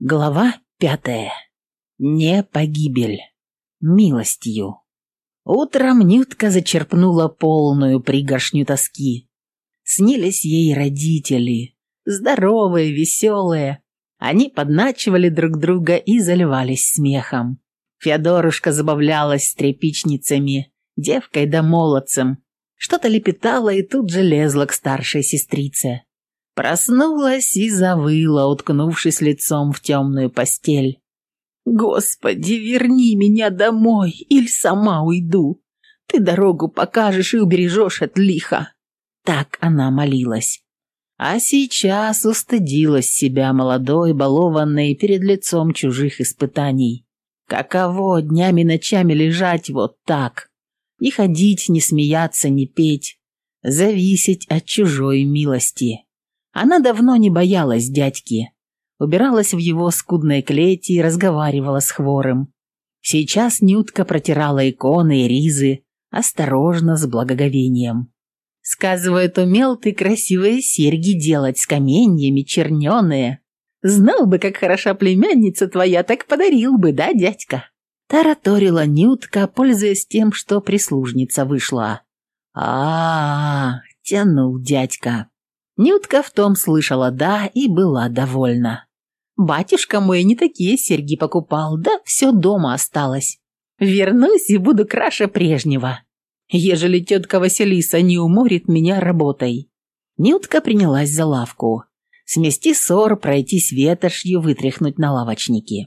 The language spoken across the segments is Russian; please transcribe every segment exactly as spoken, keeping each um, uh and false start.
Глава пятая. Не погибель. Милостью. Утром Нютка зачерпнула полную пригоршню тоски. Снились ей родители, здоровые, веселые. Они подначивали друг друга и заливались смехом. Феодорушка забавлялась с тряпичницами, девкой да молодцем. Что-то лепетала и тут же лезла к старшей сестрице. Проснулась и завыла, уткнувшись лицом в темную постель. «Господи, верни меня домой, или сама уйду. Ты дорогу покажешь и убережешь от лиха». Так она молилась. А сейчас устыдилась себя молодой, балованной перед лицом чужих испытаний. Каково днями ночами лежать вот так, не ходить, не смеяться, не петь, зависеть от чужой милости. Она давно не боялась дядьки, убиралась в его скудной клете и разговаривала с хворым. Сейчас Нютка протирала иконы и ризы, осторожно, с благоговением. «Сказывают, умел ты красивые серьги делать с каменьями, черненые. Знал бы, как хороша племянница твоя, так подарил бы, да, дядька?» Тараторила Нютка, пользуясь тем, что прислужница вышла. а, -а, -а тянул дядька. Нютка в том слышала «да» и была довольна. «Батюшка мой не такие серьги покупал, да все дома осталось. Вернусь и буду краше прежнего, ежели тетка Василиса не уморит меня работой». Нютка принялась за лавку. Смести ссор, пройтись ветошью, вытряхнуть на лавочники.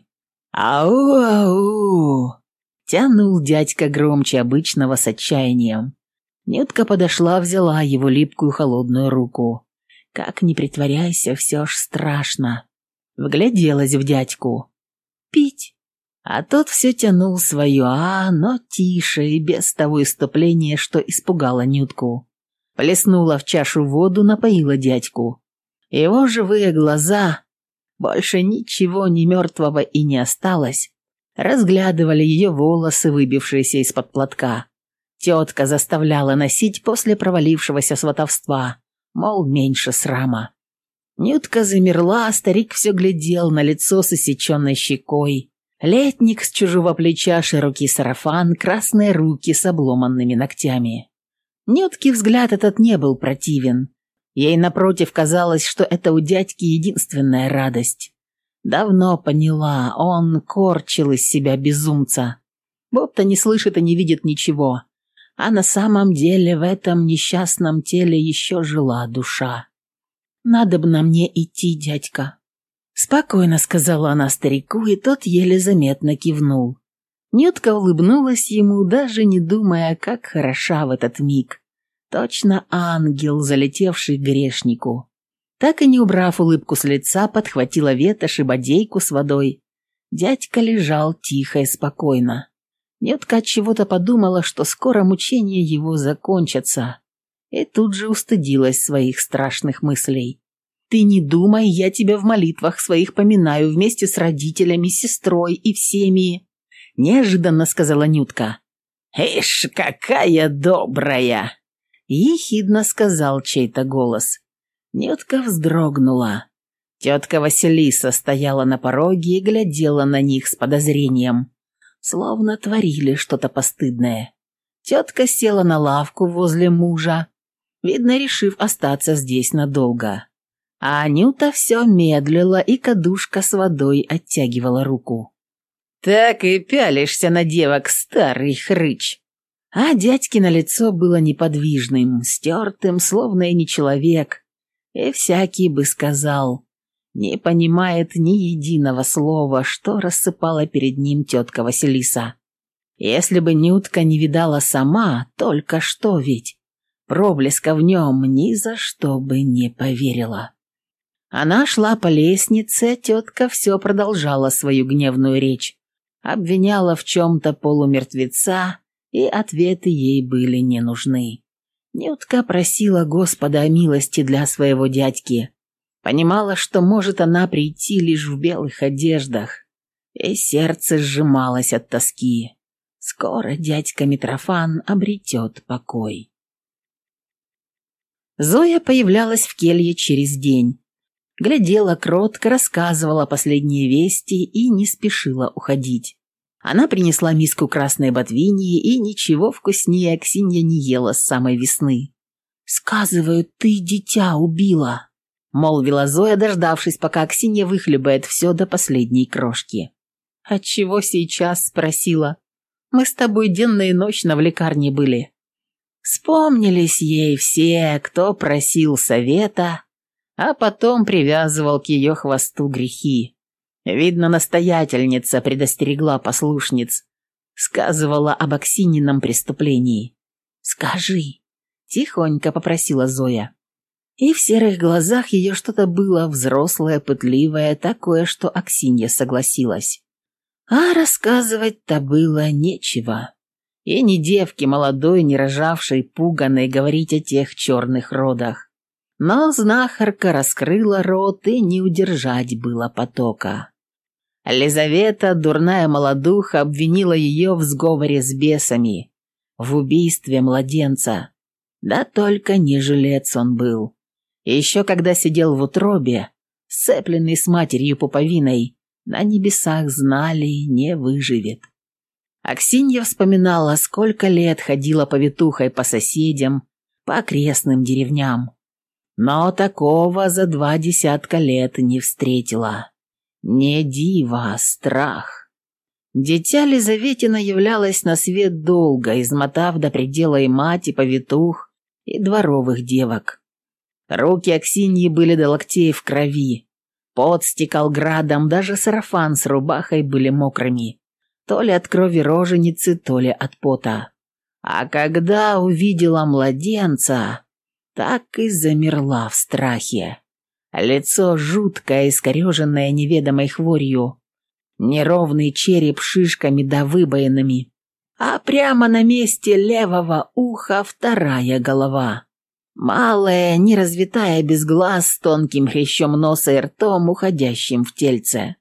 «Ау-ау!» — тянул дядька громче обычного с отчаянием. Нютка подошла, взяла его липкую холодную руку. Как ни притворяйся, все ж страшно. Вгляделась в дядьку. «Пить». А тот все тянул свое «а», но тише и без того иступления, что испугало Нютку. Плеснула в чашу воду, напоила дядьку. Его живые глаза, больше ничего ни мертвого и не осталось, разглядывали ее волосы, выбившиеся из-под платка. Тетка заставляла носить после провалившегося сватовства, мол, меньше срама. Нютка замерла, а старик все глядел на лицо с иссеченной щекой. Летник с чужого плеча, широкий сарафан, красные руки с обломанными ногтями. Нютке взгляд этот не был противен. Ей, напротив, казалось, что это у дядьки единственная радость. Давно поняла, он корчил из себя безумца, будто не слышит и не видит ничего. А на самом деле в этом несчастном теле еще жила душа. «Надо бы на мне идти, дядька», — спокойно сказала она старику, и тот еле заметно кивнул. Нютка улыбнулась ему, даже не думая, как хороша в этот миг. Точно ангел, залетевший к грешнику. Так и не убрав улыбку с лица, подхватила ветошь и бодейку с водой. Дядька лежал тихо и спокойно. Нютка от чего-то подумала, что скоро мучения его закончатся, и тут же устыдилась своих страшных мыслей. «Ты не думай, я тебя в молитвах своих поминаю вместе с родителями, сестрой и всеми», — неожиданно сказала Нютка. «Ишь, какая добрая!» — ехидно сказал чей-то голос. Нютка вздрогнула. Тетка Василиса стояла на пороге и глядела на них с подозрением, словно творили что-то постыдное. Тетка села на лавку возле мужа, видно, решив остаться здесь надолго. А Анюта все медлила, и кадушка с водой оттягивала руку. «Так и пялишься на девок, старый хрыч!» А дядькино лицо было неподвижным, стертым, словно и не человек, и всякий бы сказал, не понимает ни единого слова, что рассыпала перед ним тетка Василиса. Если бы Нютка не видала сама, только что ведь, проблеска в нем ни за что бы не поверила. Она шла по лестнице, тетка все продолжала свою гневную речь, обвиняла в чем-то полумертвеца, и ответы ей были не нужны. Нютка просила Господа о милости для своего дядьки. Понимала, что может она прийти лишь в белых одеждах, и сердце сжималось от тоски. Скоро дядька Митрофан обретет покой. Зоя появлялась в келье через день. Глядела кротко, рассказывала последние вести и не спешила уходить. Она принесла миску красной ботвиньи, и ничего вкуснее Аксинья не ела с самой весны. «Сказывают, ты дитя убила», — молвила Зоя, дождавшись, пока Аксинья выхлебает все до последней крошки. «Отчего сейчас?» — спросила. «Мы с тобой денно и ночно в лекарне были». Вспомнились ей все, кто просил совета, а потом привязывал к ее хвосту грехи. Видно, настоятельница предостерегла послушниц, сказывала об Аксиньином преступлении. «Скажи», — тихонько попросила Зоя. И в серых глазах ее что-то было взрослое, пытливое, такое, что Аксинья согласилась. А рассказывать-то было нечего. И ни девке молодой, не рожавшей, пуганой говорить о тех черных родах. Но знахарка раскрыла рот, и не удержать было потока. Лизавета, дурная молодуха, обвинила ее в сговоре с бесами, в убийстве младенца. Да только не жилец он был. И еще когда сидел в утробе, сцепленный с матерью пуповиной, на небесах знали, не выживет. Аксинья вспоминала, сколько лет ходила повитухой по соседям, по окрестным деревням. Но такого за два десятка лет не встретила. Не диво, а страх. Дитя Лизаветина являлось на свет долго, измотав до предела и мать, и повитух, и дворовых девок. Руки Аксиньи были до локтей в крови. Пот стекал градом, даже сарафан с рубахой были мокрыми. То ли от крови роженицы, то ли от пота. А когда увидела младенца, так и замерла в страхе. Лицо жуткое, искореженное неведомой хворью, неровный череп шишками да выбоинами, а прямо на месте левого уха вторая голова. Малая, неразвитая, без глаз, с тонким хрящом носа и ртом, уходящим в тельце.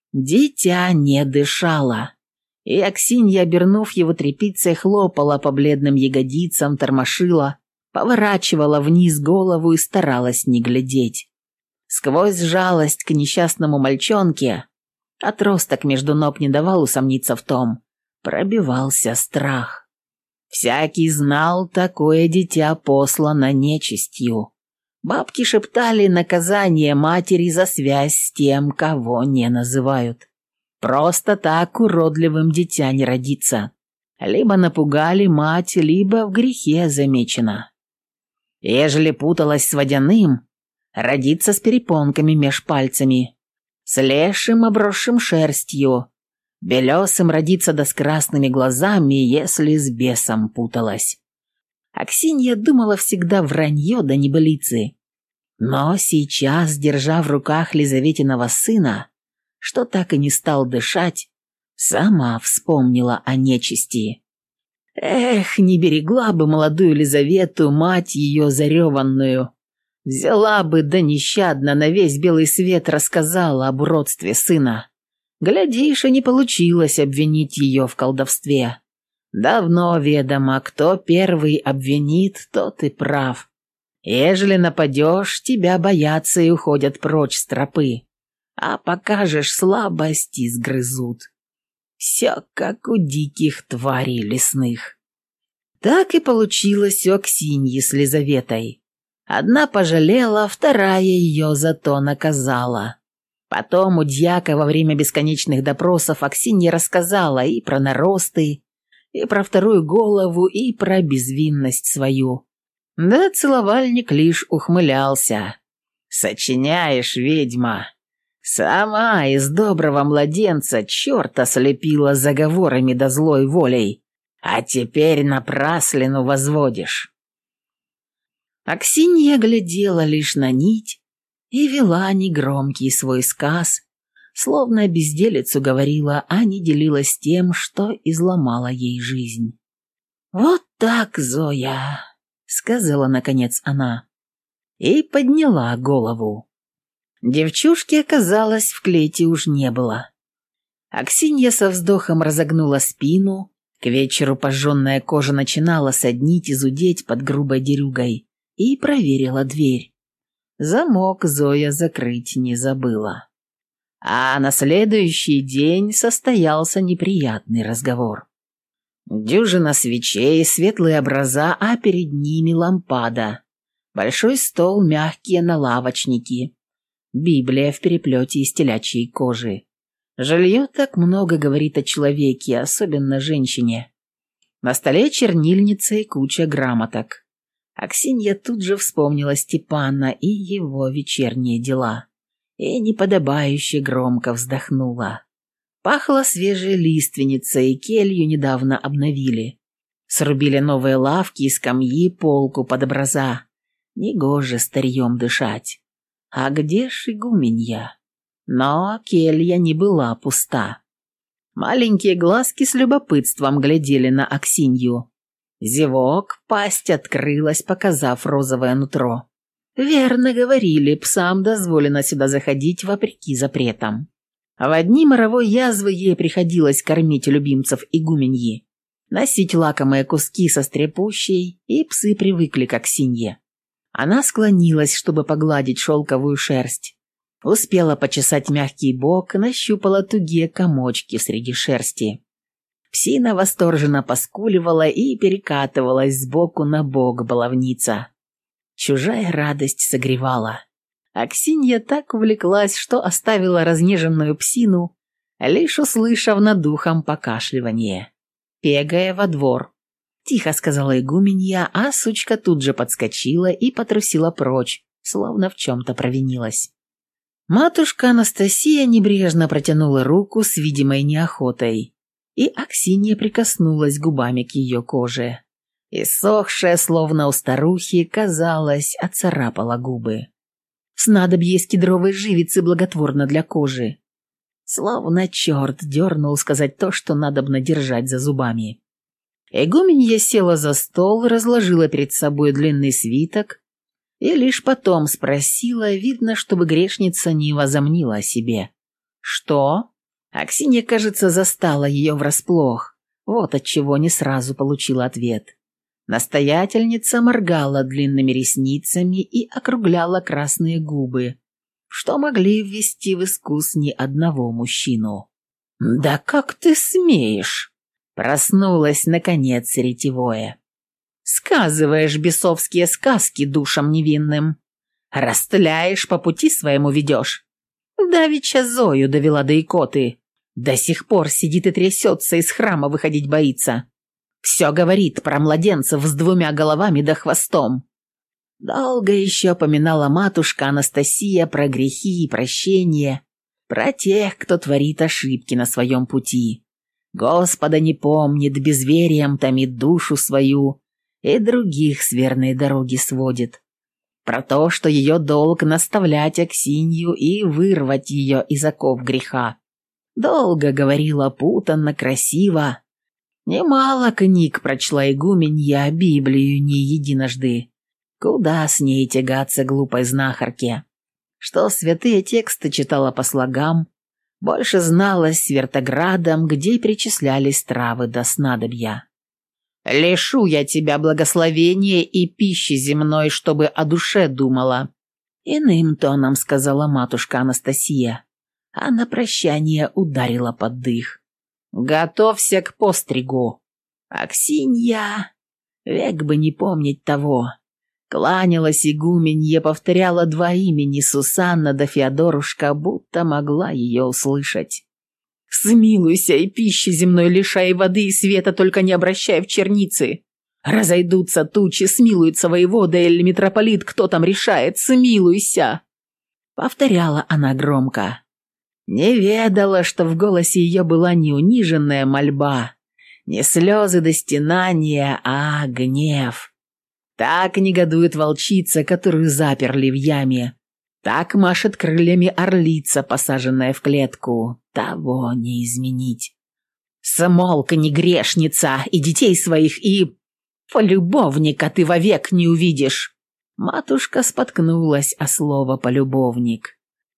Дитя не дышало. И Аксинья, обернув его тряпицей, хлопала по бледным ягодицам, тормошила, поворачивала вниз голову и старалась не глядеть. Сквозь жалость к несчастному мальчонке, отросток между ног не давал усомниться в том, пробивался страх. Всякий знал, такое дитя послано нечистью. Бабки шептали наказание матери за связь с тем, кого не называют. Просто так уродливым дитя не родится. Либо напугали мать, либо в грехе замечено. Ежели путалась с водяным, родится с перепонками меж пальцами, с лешим, обросшим шерстью, белесым родится да с красными глазами, если с бесом путалась. Аксинья думала всегда вранье да небылицы. Но сейчас, держа в руках Лизаветиного сына, что так и не стал дышать, сама вспомнила о нечисти. Эх, не берегла бы молодую Лизавету, мать ее зареванную. Взяла бы да нещадно на весь белый свет рассказала об уродстве сына. Глядишь, и не получилось обвинить ее в колдовстве. Давно ведомо, кто первый обвинит, тот и прав. Ежели нападешь, тебя боятся и уходят прочь с тропы. А покажешь слабость, и сгрызут. Все как у диких тварей лесных. Так и получилось у Аксиньи с Лизаветой. Одна пожалела, вторая ее зато наказала. Потом у дьяка во время бесконечных допросов Аксинья рассказала и про наросты, и про вторую голову, и про безвинность свою. Да целовальник лишь ухмылялся. «Сочиняешь, ведьма! Сама из доброго младенца черта слепила заговорами да злой волей, а теперь напраслину возводишь». Аксинья глядела лишь на нить и вела негромкий свой сказ, словно безделицу говорила, а не делилась тем, что изломало ей жизнь. «Вот так, Зоя», — сказала наконец она, и подняла голову. Девчушки, оказалось, в клете уж не было. Аксинья со вздохом разогнула спину, к вечеру пожженная кожа начинала соднить и зудеть под грубой дерюгой, и проверила дверь. Замок Зоя закрыть не забыла. А на следующий день состоялся неприятный разговор. Дюжина свечей, светлые образа, а перед ними лампада. Большой стол, мягкие налавочники. Библия в переплете из телячьей кожи. Жилье так много говорит о человеке, особенно женщине. На столе чернильница и куча грамоток. Аксинья тут же вспомнила Степана и его вечерние дела. И неподобающе громко вздохнула. Пахло свежей лиственницей, и келью недавно обновили. Срубили новые лавки и скамьи, полку под образа. Негоже старьем дышать. А где ж игуменья? Но келья не была пуста. Маленькие глазки с любопытством глядели на Аксинью. Зевок, пасть открылась, показав розовое нутро. Верно говорили, псам дозволено сюда заходить вопреки запретам. А в одни моровой язвы ей приходилось кормить любимцев игуменьи, носить лакомые куски со стряпущей, и псы привыкли к Аксинье. Она склонилась, чтобы погладить шелковую шерсть. Успела почесать мягкий бок, нащупала тугие комочки среди шерсти. Псина восторженно поскуливала и перекатывалась сбоку на бок баловница. Чужая радость согревала. Аксинья так увлеклась, что оставила разнеженную псину, лишь услышав над ухом покашливание. «Пегая во двор», — тихо сказала игуменья, а сучка тут же подскочила и потрусила прочь, словно в чем-то провинилась. Матушка Анастасия небрежно протянула руку с видимой неохотой, и Аксинья прикоснулась губами к ее коже. Иссохшая, словно у старухи, казалось, оцарапала губы. Снадобье из кедровой живицы благотворно для кожи. Словно черт дернул сказать то, что надобно держать за зубами. Игуменья села за стол, разложила перед собой длинный свиток и лишь потом спросила, видно, чтобы грешница не возомнила о себе. «Что?» Аксинья, кажется, застала ее врасплох, вот отчего не сразу получила ответ. Настоятельница моргала длинными ресницами и округляла красные губы, что могли ввести в искус ни одного мужчину. «Да как ты смеешь?» Проснулась, наконец, ретевое. «Сказываешь бесовские сказки душам невинным. Растляешь, по пути своему ведешь. Давеча Зою довела до икоты. До сих пор сидит и трясется, из храма выходить боится. Все говорит про младенцев с двумя головами да хвостом». Долго еще поминала матушка Анастасия про грехи и прощение, про тех, кто творит ошибки на своем пути. Господа не помнит, безверием томит душу свою и других с верной дороги сводит. Про то, что ее долг наставлять Аксинью и вырвать ее из оков греха. Долго говорила путанно, красиво. Немало книг прочла игуменья, Библию не единожды. Куда с ней тягаться глупой знахарке? Что святые тексты читала по слогам, больше зналась с Вертоградом, где перечислялись травы до снадобья. «Лишу я тебя благословения и пищи земной, чтобы о душе думала», — иным тоном сказала матушка Анастасия, а на прощание ударила под дых. «Готовься к постригу». Аксинья, век бы не помнить того, кланялась игуменье, повторяла два имени Сусанна да Феодорушка, будто могла ее услышать. «Смилуйся и пищи земной лишай, и воды и света, только не обращай в черницы. Разойдутся тучи, смилуется воевода или митрополит, кто там решает, смилуйся!» Повторяла она громко. Не ведала, что в голосе ее была не униженная мольба, не слезы до стенания, а гнев. Так негодует волчица, которую заперли в яме. Так машет крыльями орлица, посаженная в клетку. Того не изменить. Смолкни, грешница, и детей своих, и полюбовника ты вовек не увидишь. Матушка споткнулась о слово «полюбовник».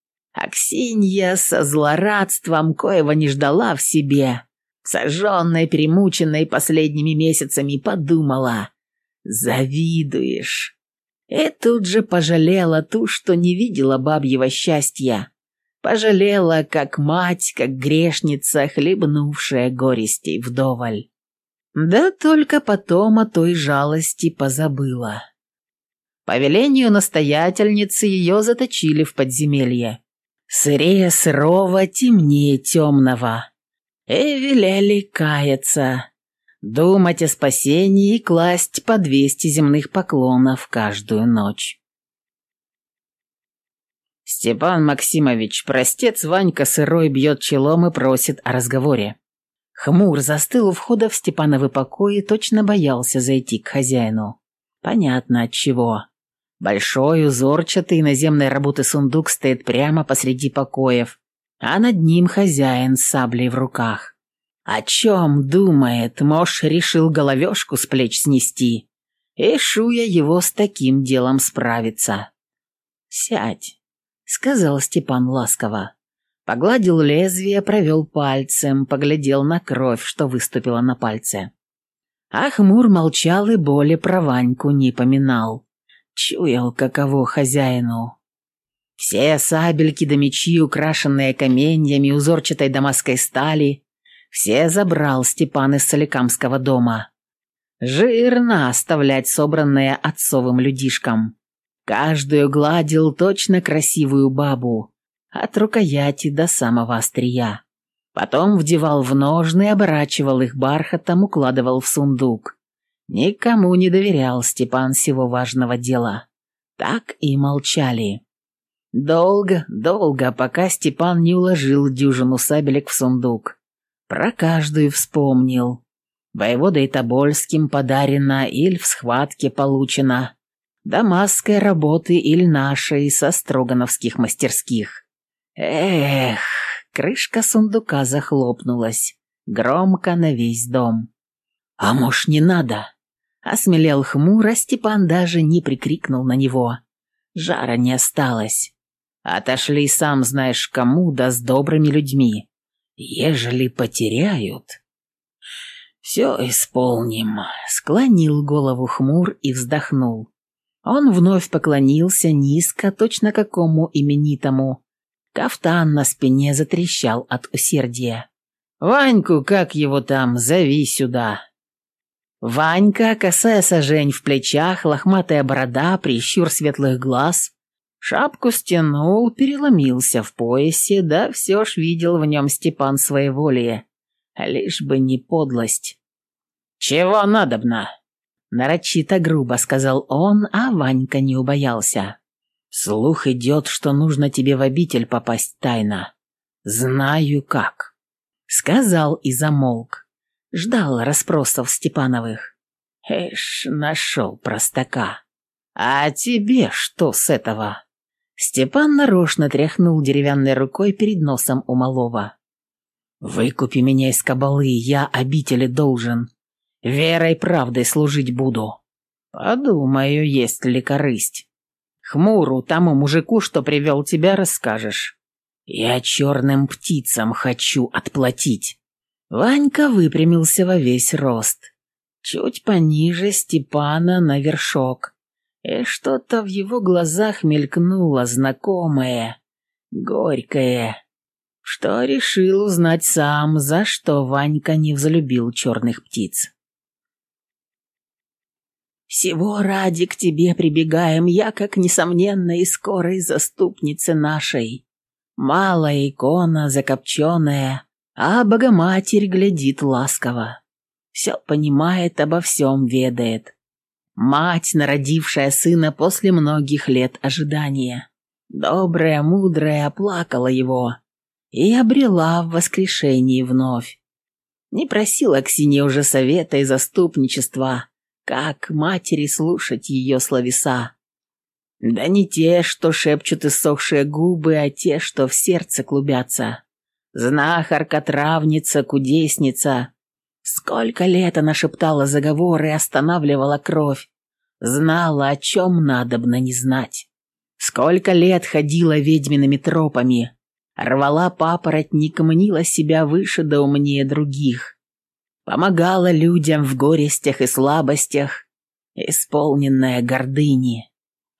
Аксинья со злорадством, коего не ждала в себе, сожженной, перемученной последними месяцами, подумала: «Завидуешь». И тут же пожалела ту, что не видела бабьего счастья. Пожалела, как мать, как грешница, хлебнувшая горестей вдоволь. Да только потом о той жалости позабыла. По велению настоятельницы ее заточили в подземелье. Сырее сырого, темнее темного. И велели каяться, думать о спасении и класть по двести земных поклонов каждую ночь. Степан Максимович, простец Ванька Сырой бьет челом и просит о разговоре. Хмур застыл у входа в Степановы покои, точно боялся зайти к хозяину. Понятно отчего. Большой, узорчатый, наземной работы сундук стоит прямо посреди покоев, а над ним хозяин с саблей в руках. О чем думает, Мош решил головешку с плеч снести, и Шуя его с таким делом справится. «Сядь», — сказал Степан ласково. Погладил лезвие, провел пальцем, поглядел на кровь, что выступила на пальце. А Хмур молчал и боли про Ваньку не поминал. Чуял, каково хозяину. Все сабельки да мечи, украшенные каменьями узорчатой дамасской стали, все забрал Степан из Соликамского дома. Жирно оставлять собранное отцовым людишкам. Каждую гладил точно красивую бабу, от рукояти до самого острия. Потом вдевал в ножны, оборачивал их бархатом, укладывал в сундук. Никому не доверял Степан сего важного дела. Так и молчали. Долго, долго, пока Степан не уложил дюжину сабелек в сундук. Про каждую вспомнил. Воеводой Тобольским подарено или в схватке получено. Дамасской работы или нашей со строгановских мастерских. Эх, крышка сундука захлопнулась. Громко на весь дом. «А может, не надо?» Осмелел Хмур, а Степан даже не прикрикнул на него. Жара не осталось. Отошли сам знаешь кому, да с добрыми людьми. Ежели потеряют... «Все исполним», — склонил голову Хмур и вздохнул. Он вновь поклонился низко, точно какому именитому. Кафтан на спине затрещал от усердия. «Ваньку, как его там, зови сюда». Ванька, косая сажень в плечах, лохматая борода, прищур светлых глаз, шапку стянул, переломился в поясе, да все ж видел в нем Степан своеволие, лишь бы не подлость. «Чего надобно?» Нарочито грубо сказал он, а Ванька не убоялся. «Слух идет, что нужно тебе в обитель попасть тайно. Знаю как», — сказал и замолк. Ждал расспросов Степановых. Эш, нашел простака. «А тебе что с этого?» Степан нарочно тряхнул деревянной рукой перед носом у малого. «Выкупи меня из кабалы, я обители должен. Верой правдой служить буду. Подумаю, есть ли корысть. Хмуру, тому мужику, что привел тебя, расскажешь. Я черным птицам хочу отплатить». Ванька выпрямился во весь рост. Чуть пониже Степана на вершок. И что-то в его глазах мелькнуло знакомое, горькое, что решил узнать сам, за что Ванька не взлюбил черных птиц. «Всего ради к тебе прибегаем, я, как несомненной и скорой заступнице нашей. Малая икона закопченная, а Богоматерь глядит ласково. Все понимает, обо всем ведает. Мать, народившая сына после многих лет ожидания, добрая, мудрая, оплакала его и обрела в воскрешении вновь. Не просила к сине уже совета и заступничества, как матери слушать ее словеса. Да не те, что шепчут иссохшие губы, а те, что в сердце клубятся. Знахарка, травница, кудесница. Сколько лет она шептала заговоры и останавливала кровь. Знала, о чем надобно не знать. Сколько лет ходила ведьмиными тропами. Рвала папоротник, мнила себя выше да умнее других. Помогала людям в горестях и слабостях, исполненная гордыни.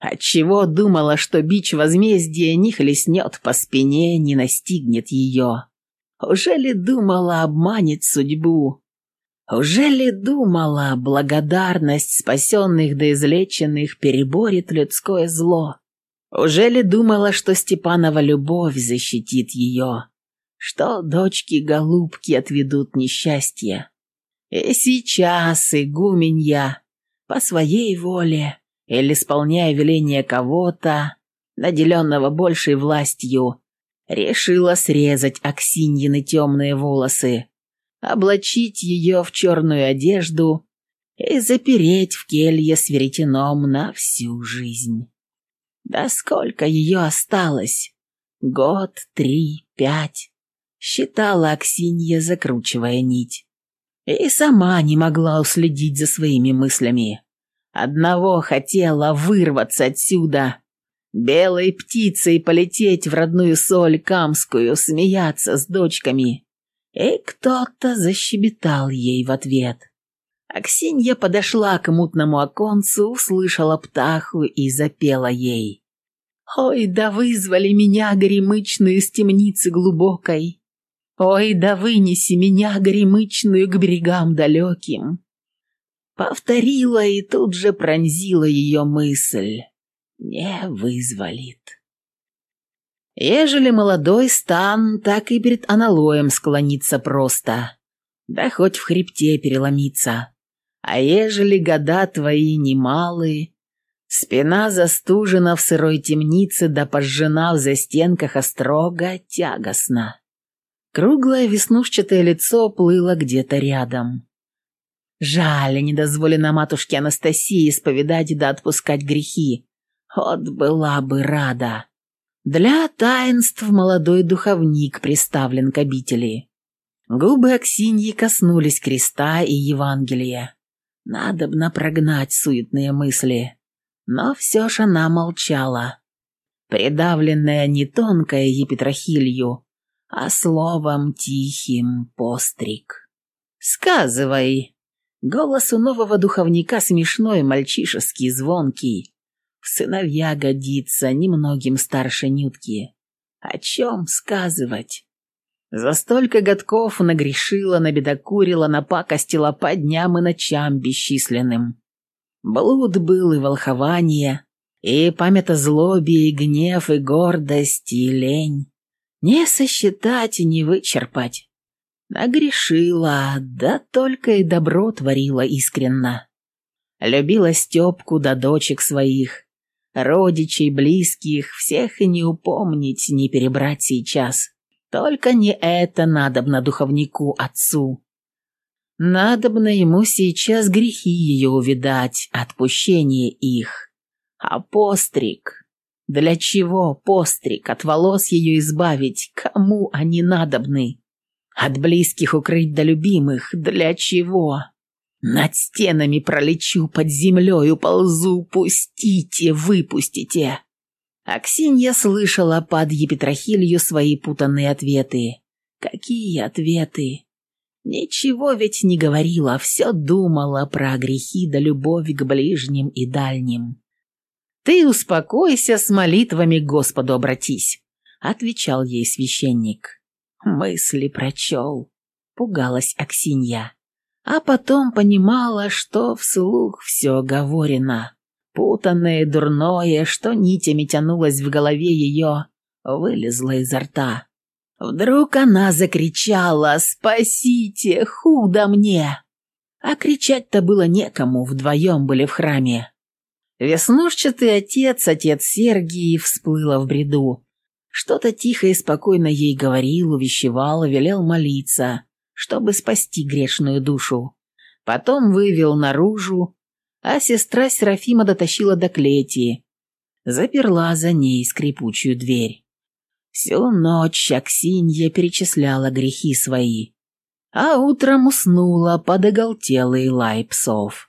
Отчего думала, что бич возмездия не хлестнет по спине, не настигнет ее? Уже ли думала обманет судьбу? Уже ли думала, благодарность спасенных да излеченных переборет людское зло? Уже ли думала, что Степанова любовь защитит ее? Что дочки-голубки отведут несчастье? И сейчас игуменья по своей воле или исполняя веление кого-то, наделенного большей властью, решила срезать Аксиньины темные волосы, облачить ее в черную одежду и запереть в келье с веретеном на всю жизнь. Да сколько ее осталось? Год, три, пять. Считала Аксинья, закручивая нить. И сама не могла уследить за своими мыслями. Одного хотела вырваться отсюда, белой птицей полететь в родную соль камскую, смеяться с дочками. И кто-то защебетал ей в ответ. Аксинья подошла к мутному оконцу, услышала птаху и запела ей. «Ой, да вызвали меня, горемычную, с темницы глубокой! Ой, да вынеси меня, горемычную, к берегам далеким!» Повторила и тут же пронзила ее мысль. Не вызволит. Ежели молодой стан, так и перед аналоем склониться просто, да хоть в хребте переломиться. А ежели года твои немалые, спина застужена в сырой темнице, да пожжена в застенках острога, тягостно. Круглое веснушчатое лицо плыло где-то рядом. Жаль, не дозволено матушке Анастасии исповедать да отпускать грехи. Вот была бы рада. Для таинств молодой духовник приставлен к обители. Губы Аксиньи коснулись креста и Евангелия. Надобно прогнать суетные мысли. Но все ж она молчала, придавленная не тонкой епитрахилью, а словом тихим постриг. «Сказывай!» Голос у нового духовника смешной, мальчишеский, звонкий. В сыновья годится, немногим старше Нютки. О чем сказывать? За столько годков нагрешила, набедокурила, напакостила по дням и ночам бесчисленным. Блуд был и волхование, и память о злобе, и гнев, и гордость, и лень. Не сосчитать и не вычерпать. Нагрешила, да только и добро творила искренно. Любила Степку да дочек своих, родичей, близких, всех и не упомнить, не перебрать сейчас. Только не это надобно духовнику отцу. Надобно ему сейчас грехи ее увидать, отпущение их. А постриг? Для чего постриг? От волос ее избавить? Кому они надобны? От близких укрыть до любимых? Для чего? Над стенами пролечу, под землей уползу, пустите, выпустите. Аксинья слышала под епитрахилью свои путанные ответы. Какие ответы? Ничего ведь не говорила, все думала про грехи да любовь к ближним и дальним. «Ты успокойся, с молитвами к Господу обратись», — отвечал ей священник. Мысли прочел, пугалась Аксинья, а потом понимала, что вслух все говорено. Путанное и дурное, что нитями тянулось в голове ее, вылезло изо рта. Вдруг она закричала: «Спасите! Худо мне!» А кричать-то было некому, вдвоем были в храме. Веснушчатый отец, отец Сергий, всплыла в бреду. Что-то тихо и спокойно ей говорил, увещевал, велел молиться, чтобы спасти грешную душу. Потом вывел наружу, а сестра Серафима дотащила до клети, заперла за ней скрипучую дверь. Всю ночь Аксинья перечисляла грехи свои, а утром уснула под оголтелый лай псов.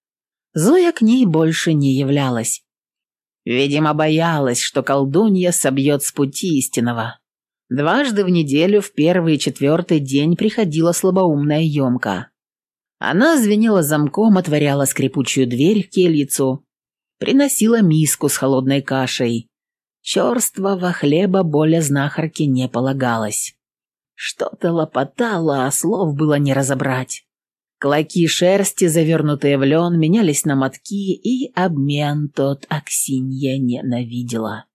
Зоя к ней больше не являлась. Видимо, боялась, что колдунья собьет с пути истинного. Дважды в неделю в первый и четвертый день приходила слабоумная Емка. Она звенела замком, отворяла скрипучую дверь в кельицу, Приносила миску с холодной кашей. Черствого хлеба более знахарке не полагалось. Что-то лопотало, а слов было не разобрать. Клоки шерсти, завернутые в лен, менялись на мотки, и обмен тот Аксинья ненавидела.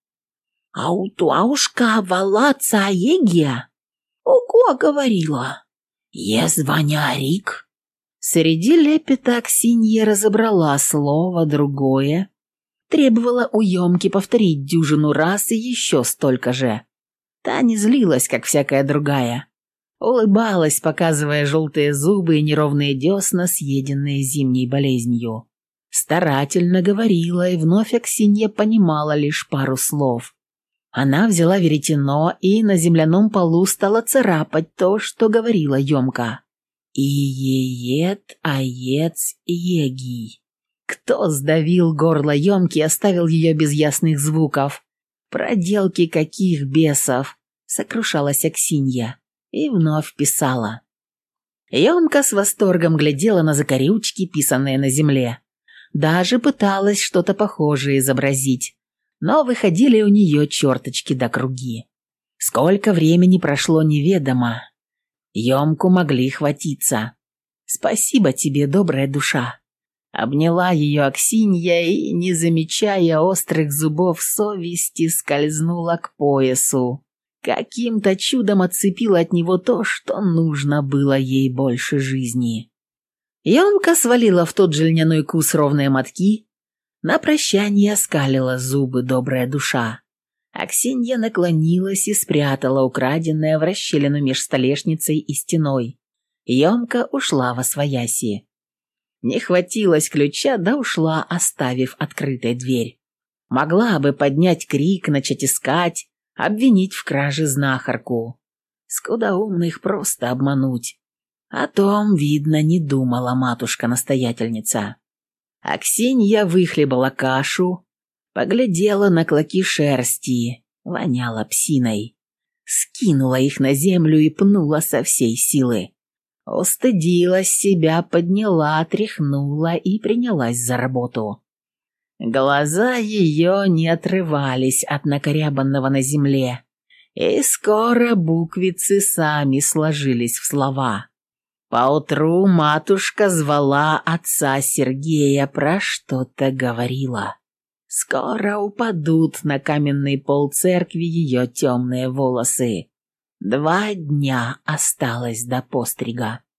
«Аутуаушка валаца егия? Ого, говорила! Езванярик!» Среди лепета Аксинья разобрала слово другое, требовала у Емки повторить дюжину раз и еще столько же. Та не злилась, как всякая другая. Улыбалась, показывая желтые зубы и неровные десна, съеденные зимней болезнью. Старательно говорила, и вновь Аксинья понимала лишь пару слов. Она взяла веретено и на земляном полу стала царапать то, что говорила Емка. «Иеет, аец, егий». Кто сдавил горло Емки и оставил ее без ясных звуков? Проделки каких бесов? Сокрушалась Аксинья и вновь писала. Емка с восторгом глядела на закорючки, писанные на земле. Даже пыталась что-то похожее изобразить, но выходили у нее черточки да круги. Сколько времени прошло, неведомо. Емку могли хватиться. «Спасибо тебе, добрая душа». Обняла ее Аксинья и, не замечая острых зубов совести, скользнула к поясу. Каким-то чудом отцепила от него то, что нужно было ей больше жизни. Емка свалила в тот же льняной кус ровные мотки. На прощание оскалила зубы добрая душа. Аксинья наклонилась и спрятала украденное в расщелину меж столешницей и стеной. Емка ушла восвояси. Не хватилось ключа, да ушла, оставив открытой дверь. Могла бы поднять крик, начать искать, обвинить в краже знахарку. Скудоумных просто обмануть. О том, видно, не думала матушка-настоятельница. Аксинья выхлебала кашу, поглядела на клоки шерсти, воняла псиной. Скинула их на землю и пнула со всей силы. Устыдилась себя, подняла, тряхнула и принялась за работу. Глаза ее не отрывались от накорябанного на земле, и скоро буквицы сами сложились в слова. Поутру матушка звала отца Сергея, про что-то говорила. Скоро упадут на каменный пол церкви ее темные волосы. Два дня осталось до пострига.